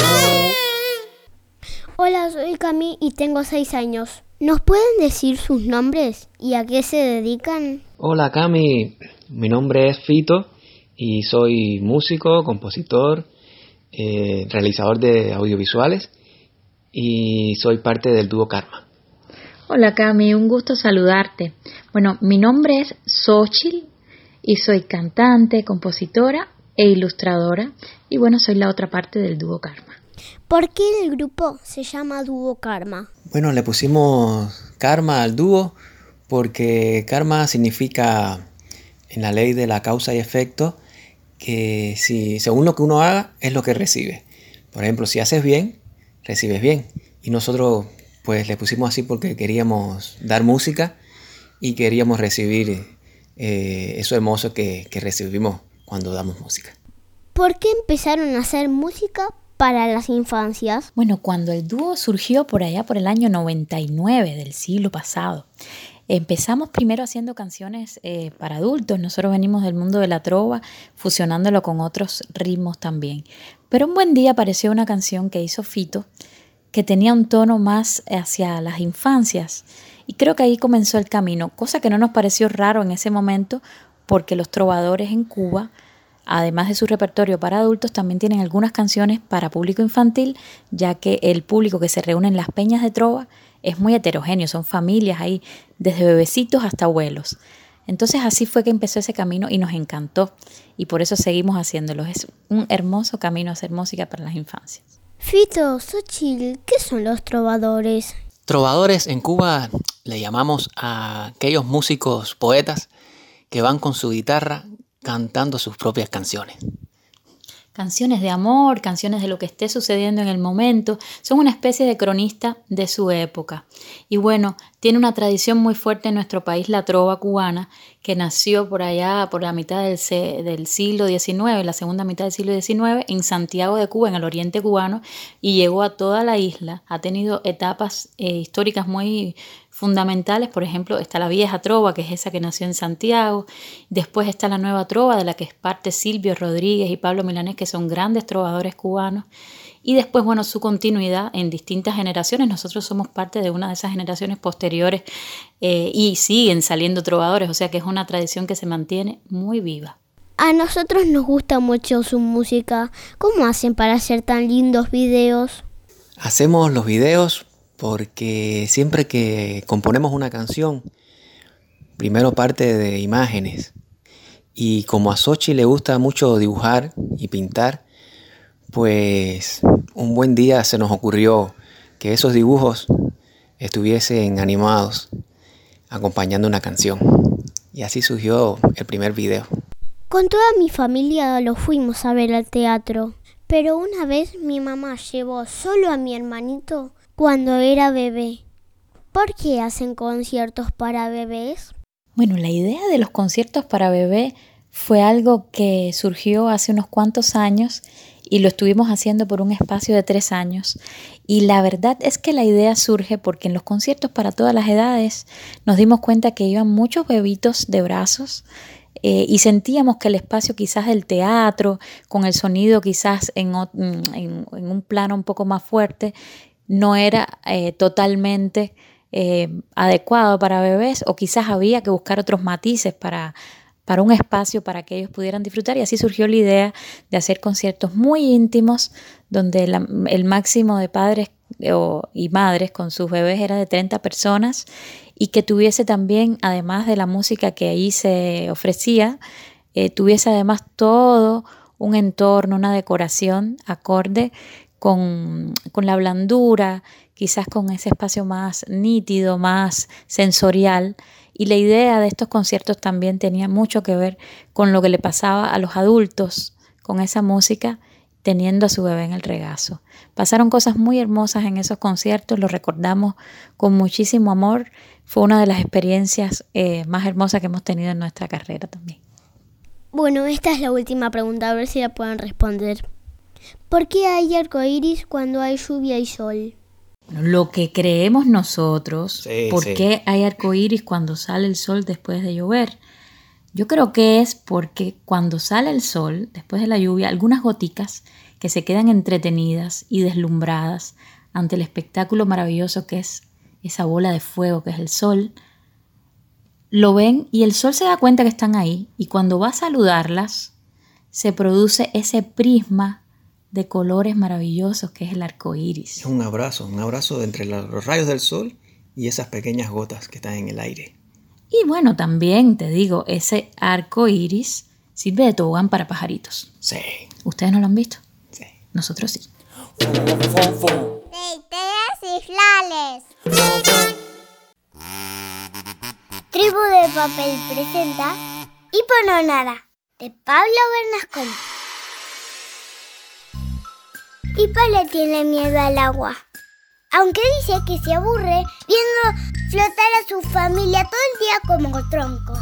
Speaker 2: Hola, soy Cami y tengo seis años. ¿Nos pueden decir sus nombres y a qué se dedican?
Speaker 13: Hola Cami, mi nombre es Fito y soy músico, compositor, eh, realizador de audiovisuales y soy parte del dúo Karma.
Speaker 14: Hola Cami, un gusto saludarte. Bueno, mi nombre es Xochitl y soy cantante, compositora e ilustradora y bueno, soy la otra parte del dúo Karma.
Speaker 2: ¿Por qué el grupo se llama Dúo Karma?
Speaker 13: Bueno, le pusimos Karma al dúo porque Karma significa en la ley de la causa y efecto que si según lo que uno haga es lo que recibe. Por ejemplo, si haces bien, recibes bien. Y nosotros pues le pusimos así porque queríamos dar música y queríamos recibir eh, eso hermoso que, que recibimos cuando damos música.
Speaker 2: ¿Por qué empezaron a hacer música para las infancias?
Speaker 14: Bueno, cuando el dúo surgió por allá por el año noventa y nueve del siglo pasado, empezamos primero haciendo canciones eh, para adultos. Nosotros venimos del mundo de la trova, fusionándolo con otros ritmos también. Pero un buen día apareció una canción que hizo Fito, que tenía un tono más hacia las infancias. Y creo que ahí comenzó el camino, cosa que no nos pareció raro en ese momento, porque los trovadores en Cuba, además de su repertorio para adultos, también tienen algunas canciones para público infantil, ya que el público que se reúne en las peñas de trova es muy heterogéneo, son familias ahí, desde bebecitos hasta abuelos. Entonces así fue que empezó ese camino y nos encantó, y por eso seguimos haciéndolo. Es un hermoso camino hacer música para las infancias.
Speaker 2: Fito, Xochitl, ¿qué son los trovadores?
Speaker 13: Trovadores en Cuba le llamamos a aquellos músicos poetas que van con su guitarra cantando sus propias canciones.
Speaker 14: Canciones de amor, canciones de lo que esté sucediendo en el momento. Son una especie de cronista de su época. Y bueno, tiene una tradición muy fuerte en nuestro país la trova cubana, que nació por allá, por la mitad del, del siglo diecinueve, la segunda mitad del siglo diecinueve, en Santiago de Cuba, en el oriente cubano, y llegó a toda la isla. Ha tenido etapas eh, históricas muy fundamentales. Por ejemplo, está la vieja trova, que es esa que nació en Santiago. Después está la nueva trova, de la que es parte Silvio Rodríguez y Pablo Milanés, que son grandes trovadores cubanos. Y después, bueno, su continuidad en distintas generaciones. Nosotros somos parte de una de esas generaciones posteriores eh, y siguen saliendo trovadores, o sea que es una tradición que se mantiene muy viva.
Speaker 2: A nosotros nos gusta mucho su música. ¿Cómo hacen para hacer tan lindos videos?
Speaker 13: Hacemos los videos porque siempre que componemos una canción, primero parte de imágenes. Y como a Xochitl le gusta mucho dibujar y pintar, pues un buen día se nos ocurrió que esos dibujos estuviesen animados acompañando una canción. Y así surgió el primer video.
Speaker 2: Con toda mi familia lo fuimos a ver al teatro, pero una vez mi mamá llevó solo a mi hermanito cuando era bebé. ¿Por qué hacen conciertos para bebés?
Speaker 14: Bueno, la idea de los conciertos para bebé fue algo que surgió hace unos cuantos años y lo estuvimos haciendo por un espacio de tres años. Y la verdad es que la idea surge porque en los conciertos para todas las edades nos dimos cuenta que iban muchos bebitos de brazos eh, y sentíamos que el espacio quizás del teatro, con el sonido quizás en, en, en un plano un poco más fuerte, no era eh, totalmente eh, adecuado para bebés, o quizás había que buscar otros matices para, para un espacio para que ellos pudieran disfrutar, y así surgió la idea de hacer conciertos muy íntimos donde la, el máximo de padres o, y madres con sus bebés era de treinta personas, y que tuviese también, además de la música que ahí se ofrecía, eh, tuviese además todo un entorno, una decoración acorde Con, con la blandura, quizás con ese espacio más nítido, más sensorial. Y la idea de estos conciertos también tenía mucho que ver con lo que le pasaba a los adultos con esa música, teniendo a su bebé en el regazo. Pasaron cosas muy hermosas en esos conciertos, los recordamos con muchísimo amor. Fue una de las experiencias eh, más hermosas que hemos tenido en nuestra carrera también.
Speaker 2: Bueno, esta es la última pregunta, a ver si la pueden responder. ¿Por qué hay arcoíris cuando hay lluvia y sol?
Speaker 14: Lo que creemos nosotros,
Speaker 13: sí,
Speaker 14: ¿por
Speaker 13: sí.
Speaker 14: qué hay arcoíris cuando sale el sol después de llover? Yo creo que es porque cuando sale el sol, después de la lluvia, algunas goticas que se quedan entretenidas y deslumbradas ante el espectáculo maravilloso que es esa bola de fuego que es el sol, lo ven y el sol se da cuenta que están ahí, y cuando va a saludarlas se produce ese prisma de colores maravillosos que es el arco iris.
Speaker 13: Es un abrazo, un abrazo entre los rayos del sol y esas pequeñas gotas que están en el aire.
Speaker 14: Y bueno, también te digo, ese arco iris sirve de tobogán para pajaritos.
Speaker 13: Sí.
Speaker 14: ¿Ustedes no lo han visto?
Speaker 13: Sí.
Speaker 14: Nosotros sí.
Speaker 2: Leiteras y flales. Tribu de Papel presenta Hipononada, de Pablo Bernasconi. Hipo le tiene miedo al agua, aunque dice que se aburre viendo flotar a su familia todo el día como troncos.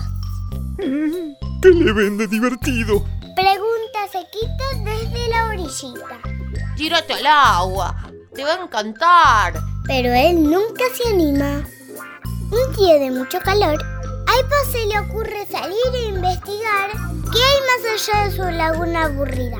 Speaker 15: ¿Qué le ven de divertido?
Speaker 2: Pregunta Sequito desde la orillita.
Speaker 15: Tírate al agua, te va a encantar.
Speaker 2: Pero él nunca se anima. Un día de mucho calor, a Hippo se le ocurre salir e investigar qué hay más allá de su laguna aburrida.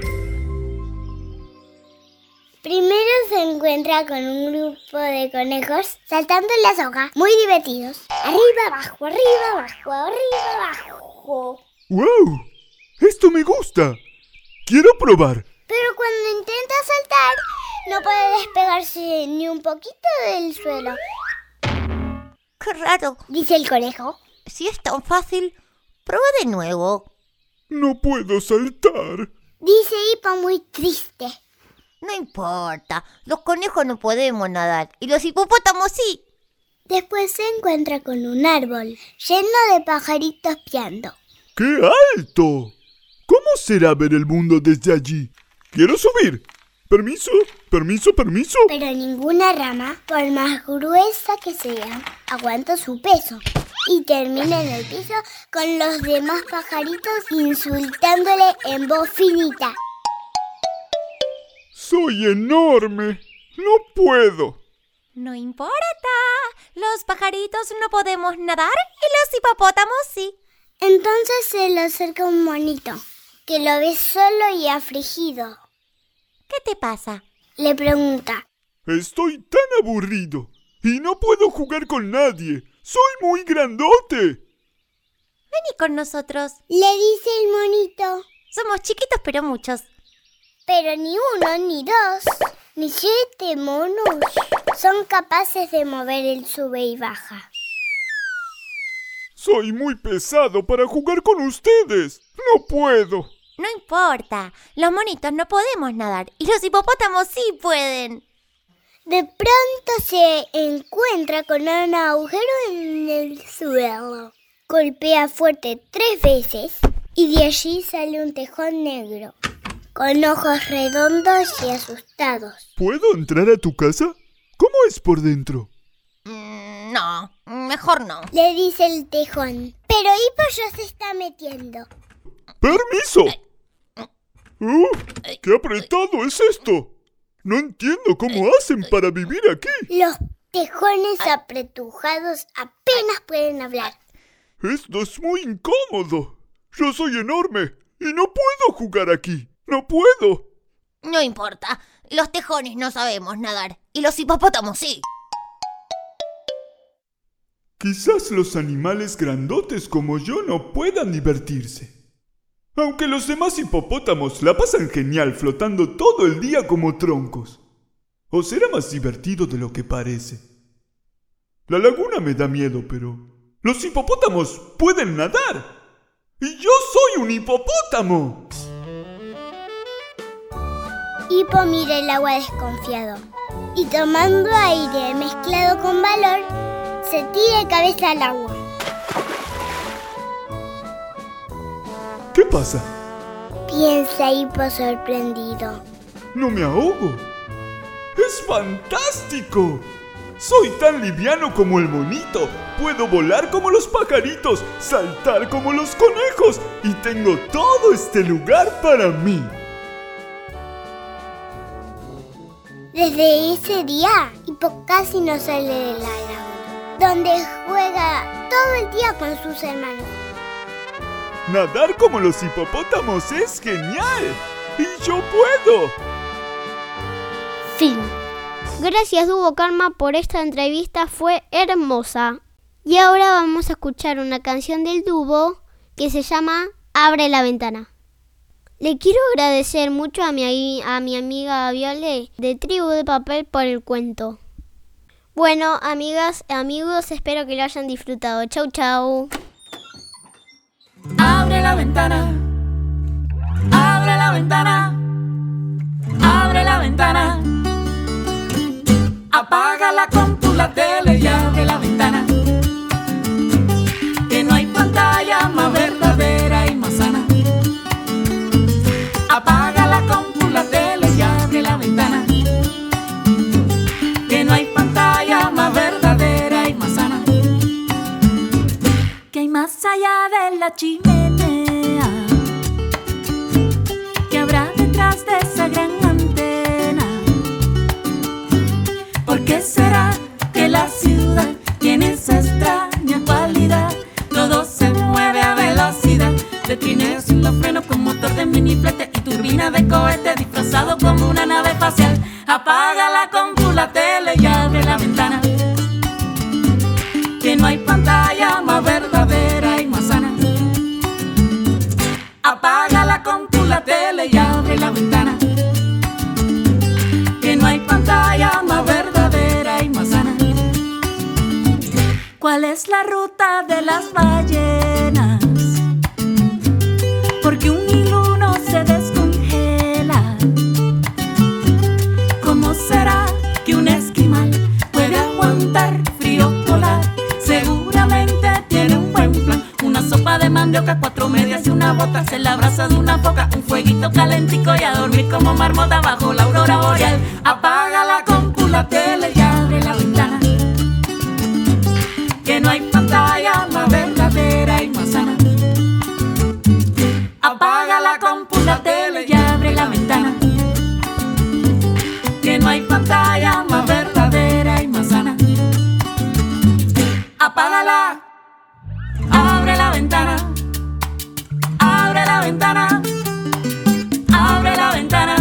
Speaker 2: Primero se encuentra con un grupo de conejos saltando en la soga, muy divertidos. Arriba, abajo, arriba, abajo, arriba, abajo.
Speaker 16: ¡Wow! ¡Esto me gusta! ¡Quiero probar!
Speaker 2: Pero cuando intenta saltar, no puede despegarse ni un poquito del suelo.
Speaker 15: ¡Qué raro!,
Speaker 2: dice el conejo.
Speaker 15: Si es tan fácil, prueba de nuevo.
Speaker 16: No puedo saltar,
Speaker 2: dice Hippo muy triste.
Speaker 15: No importa, los conejos no podemos nadar y los hipopótamos sí.
Speaker 2: Después se encuentra con un árbol lleno de pajaritos piando.
Speaker 16: ¡Qué alto! ¿Cómo será ver el mundo desde allí? ¡Quiero subir! Permiso, permiso, permiso.
Speaker 2: Pero ninguna rama, por más gruesa que sea, aguanta su peso. Y termina en el piso con los demás pajaritos insultándole en voz finita.
Speaker 16: ¡Soy enorme! ¡No puedo!
Speaker 15: No importa, los pajaritos no podemos nadar y los hipopótamos sí.
Speaker 2: Entonces se le acerca un monito, que lo ve solo y afligido.
Speaker 15: ¿Qué te pasa?,
Speaker 2: le pregunta.
Speaker 16: Estoy tan aburrido y no puedo jugar con nadie. ¡Soy muy grandote!
Speaker 15: Vení con nosotros,
Speaker 2: le dice el monito.
Speaker 15: Somos chiquitos pero muchos.
Speaker 2: Pero ni uno, ni dos, ni siete monos son capaces de mover el sube y baja.
Speaker 16: Soy muy pesado para jugar con ustedes. No puedo.
Speaker 15: No importa, los monitos no podemos nadar y los hipopótamos sí pueden.
Speaker 2: De pronto se encuentra con un agujero en el suelo. Golpea fuerte tres veces y de allí sale un tejón negro, con ojos redondos y asustados.
Speaker 16: ¿Puedo entrar a tu casa? ¿Cómo es por dentro?
Speaker 15: Mm, no, mejor no,
Speaker 2: le dice el tejón. Pero Hippo ya se está metiendo.
Speaker 16: ¡Permiso! ¡Uh! ¡Qué apretado es esto! No entiendo cómo hacen para vivir aquí.
Speaker 2: Los tejones apretujados apenas pueden hablar.
Speaker 16: Esto es muy incómodo. Yo soy enorme y no puedo jugar aquí. ¡No puedo!
Speaker 15: No importa, los tejones no sabemos nadar y los hipopótamos sí.
Speaker 16: Quizás los animales grandotes como yo no puedan divertirse. Aunque los demás hipopótamos la pasan genial flotando todo el día como troncos. ¿O será más divertido de lo que parece? La laguna me da miedo, pero los hipopótamos pueden nadar. ¡Y yo soy un hipopótamo!
Speaker 2: Hippo mira el agua desconfiado y tomando aire mezclado con valor, se tira de cabeza al agua.
Speaker 16: ¿Qué pasa?,
Speaker 2: piensa Hippo sorprendido.
Speaker 16: ¡No me ahogo! ¡Es fantástico! Soy tan liviano como el monito. Puedo volar como los pajaritos, saltar como los conejos y tengo todo este lugar para mí.
Speaker 2: Desde ese día, Hippo casi no sale de la laguna, donde juega todo el día con sus hermanos.
Speaker 16: Nadar como los hipopótamos es genial. ¡Y yo puedo!
Speaker 2: Fin. Gracias, Dúo Karma, por esta entrevista, fue hermosa. Y ahora vamos a escuchar una canción del dúo que se llama Abre la ventana. Le quiero agradecer mucho a mi, a mi amiga Viole de Tribu de Papel por el cuento. Bueno, amigas y amigos, espero que lo hayan disfrutado. Chau, chau.
Speaker 17: Abre la ventana, abre la ventana, abre la ventana. Apaga la compu, la tele y abre la ventana. Que no hay pantalla más verdadera y más sana. Apaga la compu, la tele y abre la ventana. Que no hay pantalla más verdadera y más sana. Que hay más allá de la chimenea, que habrá detrás de esa gran antena. qué será que la ciudad tiene esa extraña cualidad? Todo se mueve a velocidad, de trineos sin los frenos con motor de miniflete y turbina de cohete disfrazado como una nave espacial. Apaga la compu, la tele y abre la ventana, que no hay pantalla más verdadera y más sana. Apaga la compu, la tele y abre la ventana, que no hay pantalla más verdadera y más sana. ¿Cuál es la ruta de las ballenas? Porque un hilo no se descongela. ¿Cómo será que un esquimal puede aguantar frío polar? Seguramente tiene un buen plan, una sopa de mandioca, cuatro medias y una bota, en la brasa de una foca, un fueguito calentico y a dormir como marmota bajo la aurora boreal. Apaga la compu, la tele y abre la ventana, que no hay pantalla más verdadera y más sana. Apaga la compu, la tele y abre la ventana, que no hay pantalla más verdadera y más sana. Apágala, abre la ventana, abre la ventana, abre la ventana.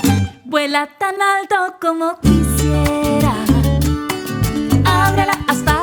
Speaker 17: Vuela tan alto como quisiera, ábrela hasta